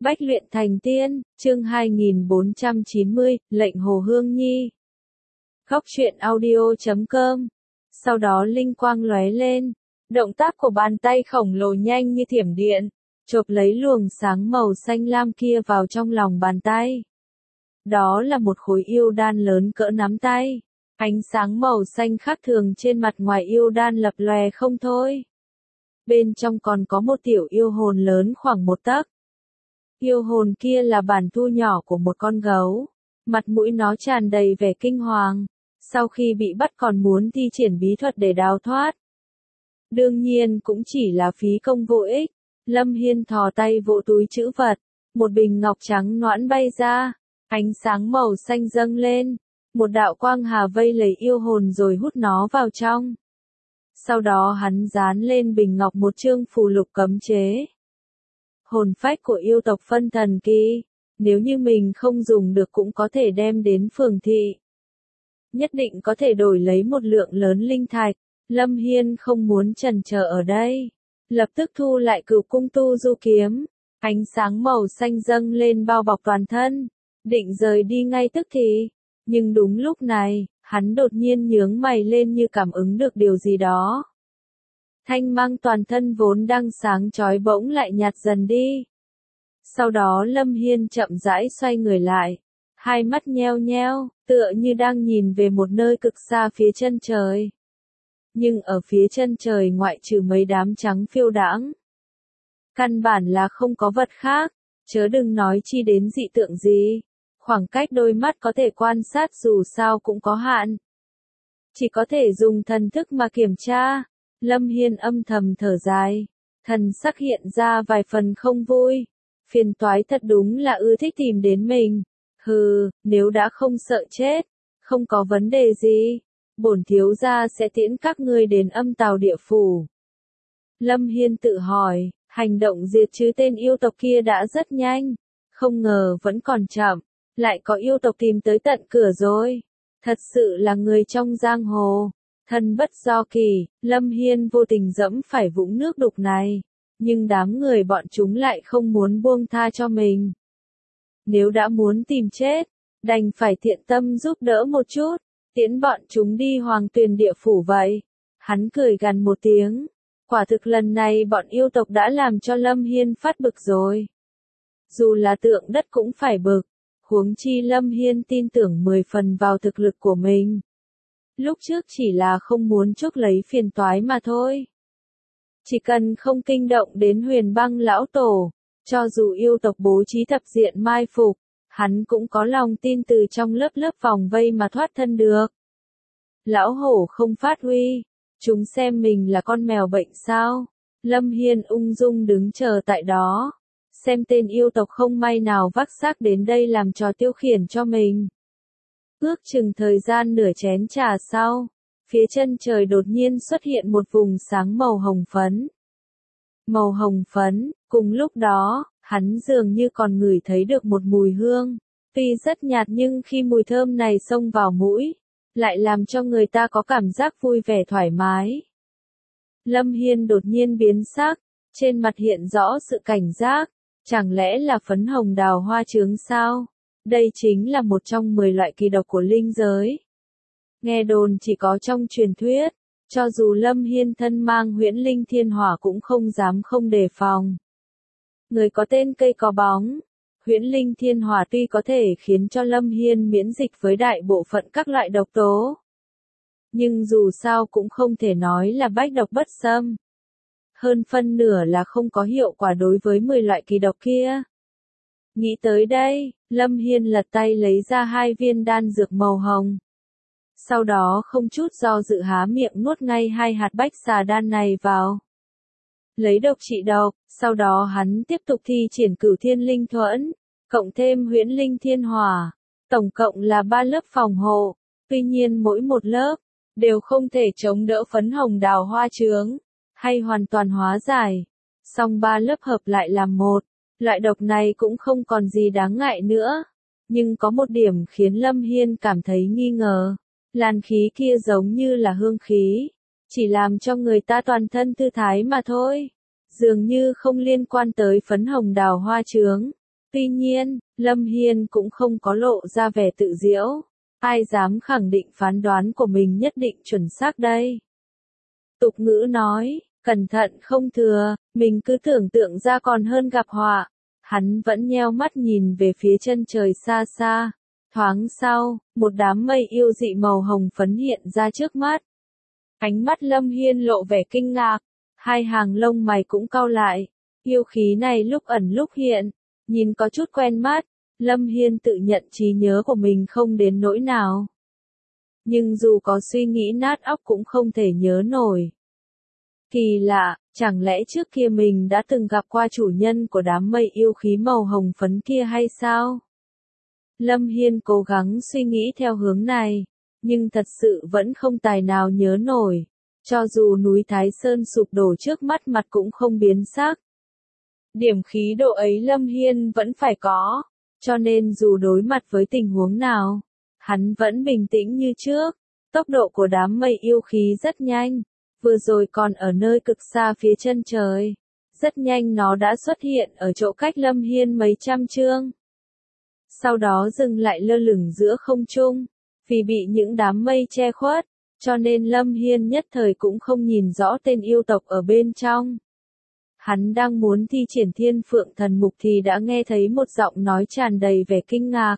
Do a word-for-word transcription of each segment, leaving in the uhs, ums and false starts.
Bách luyện thành tiên, chương hai nghìn bốn trăm chín mươi, lệnh Hồ Hương Nhi. Góc truyện audio chấm com. Sau đó linh quang lóe lên, động tác của bàn tay khổng lồ nhanh như thiểm điện, chộp lấy luồng sáng màu xanh lam kia vào trong lòng bàn tay. Đó là một khối yêu đan lớn cỡ nắm tay. Ánh sáng màu xanh khác thường trên mặt ngoài yêu đan lập lòe không thôi. Bên trong còn có một tiểu yêu hồn lớn khoảng một tấc. Yêu hồn kia là bản thu nhỏ của một con gấu, mặt mũi nó tràn đầy vẻ kinh hoàng, sau khi bị bắt còn muốn thi triển bí thuật để đào thoát. Đương nhiên cũng chỉ là phí công vô ích, Lâm Hiên thò tay vỗ túi trữ vật, một bình ngọc trắng nõn bay ra, ánh sáng màu xanh dâng lên, một đạo quang hà vây lấy yêu hồn rồi hút nó vào trong. Sau đó hắn dán lên bình ngọc một chương phù lục cấm chế. Hồn phách của yêu tộc phân thần kỳ, nếu như mình không dùng được cũng có thể đem đến phường thị. Nhất định có thể đổi lấy một lượng lớn linh thạch, Lâm Hiên không muốn chần chờ ở đây. Lập tức thu lại cửu cung tu du kiếm, ánh sáng màu xanh dâng lên bao bọc toàn thân, định rời đi ngay tức thì. Nhưng đúng lúc này, hắn đột nhiên nhướng mày lên như cảm ứng được điều gì đó. Thanh mang toàn thân vốn đang sáng chói bỗng lại nhạt dần đi. Sau đó Lâm Hiên chậm rãi xoay người lại, hai mắt nheo nheo, tựa như đang nhìn về một nơi cực xa phía chân trời. Nhưng ở phía chân trời ngoại trừ mấy đám trắng phiêu đãng, căn bản là không có vật khác, chớ đừng nói chi đến dị tượng gì. Khoảng cách đôi mắt có thể quan sát dù sao cũng có hạn. Chỉ có thể dùng thần thức mà kiểm tra. Lâm Hiên âm thầm thở dài, thần sắc hiện ra vài phần không vui. Phiền toái thật đúng là ưa thích tìm đến mình. Hừ, nếu đã không sợ chết, không có vấn đề gì, bổn thiếu gia sẽ tiễn các ngươi đến âm tào địa phủ. Lâm Hiên tự hỏi, hành động diệt trừ tên yêu tộc kia đã rất nhanh, không ngờ vẫn còn chậm, lại có yêu tộc tìm tới tận cửa rồi. Thật sự là người trong giang hồ. Thân bất do kỳ, Lâm Hiên vô tình dẫm phải vũng nước đục này, nhưng đám người bọn chúng lại không muốn buông tha cho mình. Nếu đã muốn tìm chết, đành phải thiện tâm giúp đỡ một chút, tiễn bọn chúng đi Hoàng Tuyền địa phủ vậy. Hắn cười gằn một tiếng, quả thực lần này bọn yêu tộc đã làm cho Lâm Hiên phát bực rồi. Dù là tượng đất cũng phải bực, huống chi Lâm Hiên tin tưởng mười phần vào thực lực của mình. Lúc trước chỉ là không muốn chuốc lấy phiền toái mà thôi. Chỉ cần không kinh động đến Huyền Băng lão tổ, cho dù yêu tộc bố trí thập diện mai phục, hắn cũng có lòng tin từ trong lớp lớp vòng vây mà thoát thân được. Lão hổ không phát huy, chúng xem mình là con mèo bệnh sao? Lâm Hiên ung dung đứng chờ tại đó, xem tên yêu tộc không may nào vác xác đến đây làm trò tiêu khiển cho mình. Ước chừng thời gian nửa chén trà sau, phía chân trời đột nhiên xuất hiện một vùng sáng màu hồng phấn. Màu hồng phấn, cùng lúc đó, hắn dường như còn ngửi thấy được một mùi hương. Tuy rất nhạt nhưng khi mùi thơm này xông vào mũi, lại làm cho người ta có cảm giác vui vẻ thoải mái. Lâm Hiên đột nhiên biến sắc, trên mặt hiện rõ sự cảnh giác, chẳng lẽ là phấn hồng đào hoa chướng sao? Đây chính là một trong mười loại kỳ độc của linh giới. Nghe đồn chỉ có trong truyền thuyết, cho dù Lâm Hiên thân mang huyễn linh thiên hỏa cũng không dám không đề phòng. Người có tên cây có bóng, huyễn linh thiên hỏa tuy có thể khiến cho Lâm Hiên miễn dịch với đại bộ phận các loại độc tố, nhưng dù sao cũng không thể nói là bách độc bất xâm. Hơn phân nửa là không có hiệu quả đối với mười loại kỳ độc kia. Nghĩ tới đây, Lâm Hiên lật tay lấy ra hai viên đan dược màu hồng. Sau đó không chút do dự há miệng nuốt ngay hai hạt bách xà đan này vào. Lấy độc trị độc, sau đó hắn tiếp tục thi triển cửu thiên linh thuẫn, cộng thêm huyễn linh thiên hỏa. Tổng cộng là ba lớp phòng hộ, tuy nhiên mỗi một lớp, đều không thể chống đỡ phấn hồng đào hoa chướng, hay hoàn toàn hóa giải. Song ba lớp hợp lại làm một. Loại độc này cũng không còn gì đáng ngại nữa, nhưng có một điểm khiến Lâm Hiên cảm thấy nghi ngờ, làn khí kia giống như là hương khí, chỉ làm cho người ta toàn thân thư thái mà thôi, dường như không liên quan tới phấn hồng đào hoa chướng. Tuy nhiên, Lâm Hiên cũng không có lộ ra vẻ tự giễu. Ai dám khẳng định phán đoán của mình nhất định chuẩn xác đây. Tục ngữ nói, cẩn thận không thừa, mình cứ tưởng tượng ra còn hơn gặp họa. Hắn vẫn nheo mắt nhìn về phía chân trời xa xa. Thoáng sau, một đám mây yêu dị màu hồng phấn hiện ra trước mắt. Ánh mắt Lâm Hiên lộ vẻ kinh ngạc, hai hàng lông mày cũng cau lại. Yêu khí này lúc ẩn lúc hiện, nhìn có chút quen mắt. Lâm Hiên tự nhận trí nhớ của mình không đến nỗi nào. Nhưng dù có suy nghĩ nát óc cũng không thể nhớ nổi. Kỳ lạ, chẳng lẽ trước kia mình đã từng gặp qua chủ nhân của đám mây yêu khí màu hồng phấn kia hay sao? Lâm Hiên cố gắng suy nghĩ theo hướng này, nhưng thật sự vẫn không tài nào nhớ nổi. Cho dù núi Thái Sơn sụp đổ trước mắt mặt cũng không biến sắc. Điểm khí độ ấy Lâm Hiên vẫn phải có, cho nên dù đối mặt với tình huống nào, hắn vẫn bình tĩnh như trước. Tốc độ của đám mây yêu khí rất nhanh, vừa rồi còn ở nơi cực xa phía chân trời. Rất nhanh nó đã xuất hiện ở chỗ cách Lâm Hiên mấy trăm trượng. Sau đó dừng lại lơ lửng giữa không trung, vì bị những đám mây che khuất, cho nên Lâm Hiên nhất thời cũng không nhìn rõ tên yêu tộc ở bên trong. Hắn đang muốn thi triển Thiên Phượng Thần Mục thì đã nghe thấy một giọng nói tràn đầy vẻ kinh ngạc.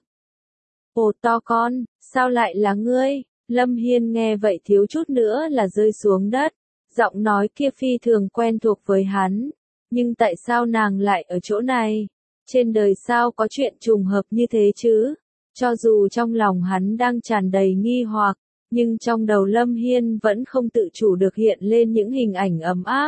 Ồ to con, sao lại là ngươi? Lâm Hiên nghe vậy thiếu chút nữa là rơi xuống đất. Giọng nói kia phi thường quen thuộc với hắn. Nhưng tại sao nàng lại ở chỗ này? Trên đời sao có chuyện trùng hợp như thế chứ? Cho dù trong lòng hắn đang tràn đầy nghi hoặc, nhưng trong đầu Lâm Hiên vẫn không tự chủ được hiện lên những hình ảnh ấm áp.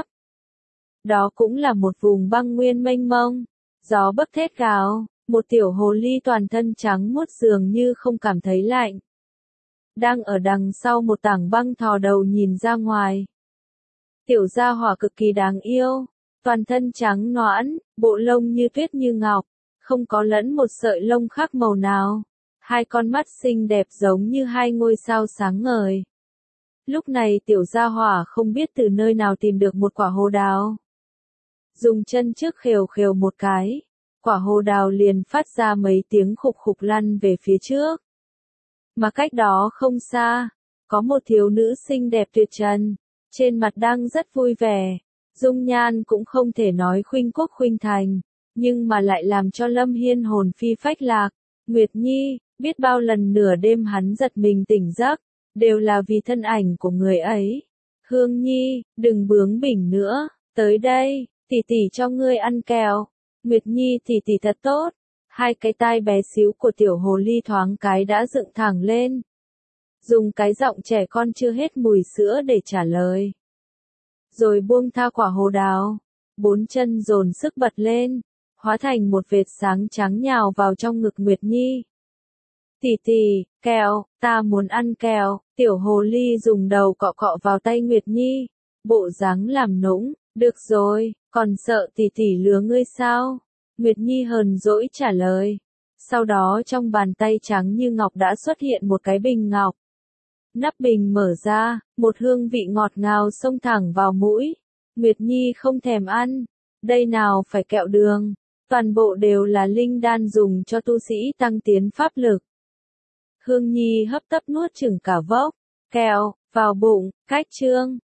Đó cũng là một vùng băng nguyên mênh mông, gió bấc thét gào, một tiểu hồ ly toàn thân trắng muốt dường như không cảm thấy lạnh. Đang ở đằng sau một tảng băng thò đầu nhìn ra ngoài. Tiểu gia hỏa cực kỳ đáng yêu, toàn thân trắng nõn, bộ lông như tuyết như ngọc, không có lẫn một sợi lông khác màu nào. Hai con mắt xinh đẹp giống như hai ngôi sao sáng ngời. Lúc này tiểu gia hỏa không biết từ nơi nào tìm được một quả hồ đào. Dùng chân trước khều khều một cái, quả hồ đào liền phát ra mấy tiếng khục khục lăn về phía trước. Mà cách đó không xa, có một thiếu nữ xinh đẹp tuyệt trần, trên mặt đang rất vui vẻ, dung nhan cũng không thể nói khuynh quốc khuynh thành, nhưng mà lại làm cho Lâm Hiên hồn phi phách lạc. Nguyệt Nhi, biết bao lần nửa đêm hắn giật mình tỉnh giấc, đều là vì thân ảnh của người ấy. Hương Nhi, đừng bướng bỉnh nữa, tới đây, tỷ tỷ cho ngươi ăn kẹo. Nguyệt Nhi tỷ tỷ thật tốt. Hai cái tai bé xíu của tiểu hồ ly thoáng cái đã dựng thẳng lên. Dùng cái giọng trẻ con chưa hết mùi sữa để trả lời. Rồi buông tha quả hồ đào. Bốn chân dồn sức bật lên, hóa thành một vệt sáng trắng nhào vào trong ngực Nguyệt Nhi. Tỷ tỷ, kẹo, ta muốn ăn kẹo. Tiểu hồ ly dùng đầu cọ cọ vào tay Nguyệt Nhi, bộ dáng làm nũng. Được rồi, còn sợ tỷ tỷ lừa ngươi sao? Nguyệt Nhi hờn dỗi trả lời. Sau đó trong bàn tay trắng như ngọc đã xuất hiện một cái bình ngọc. Nắp bình mở ra, một hương vị ngọt ngào xông thẳng vào mũi. Nguyệt Nhi không thèm ăn. Đây nào phải kẹo đường, toàn bộ đều là linh đan dùng cho tu sĩ tăng tiến pháp lực. Hương Nhi hấp tấp nuốt chửng cả vốc, kẹo, vào bụng, cách chương.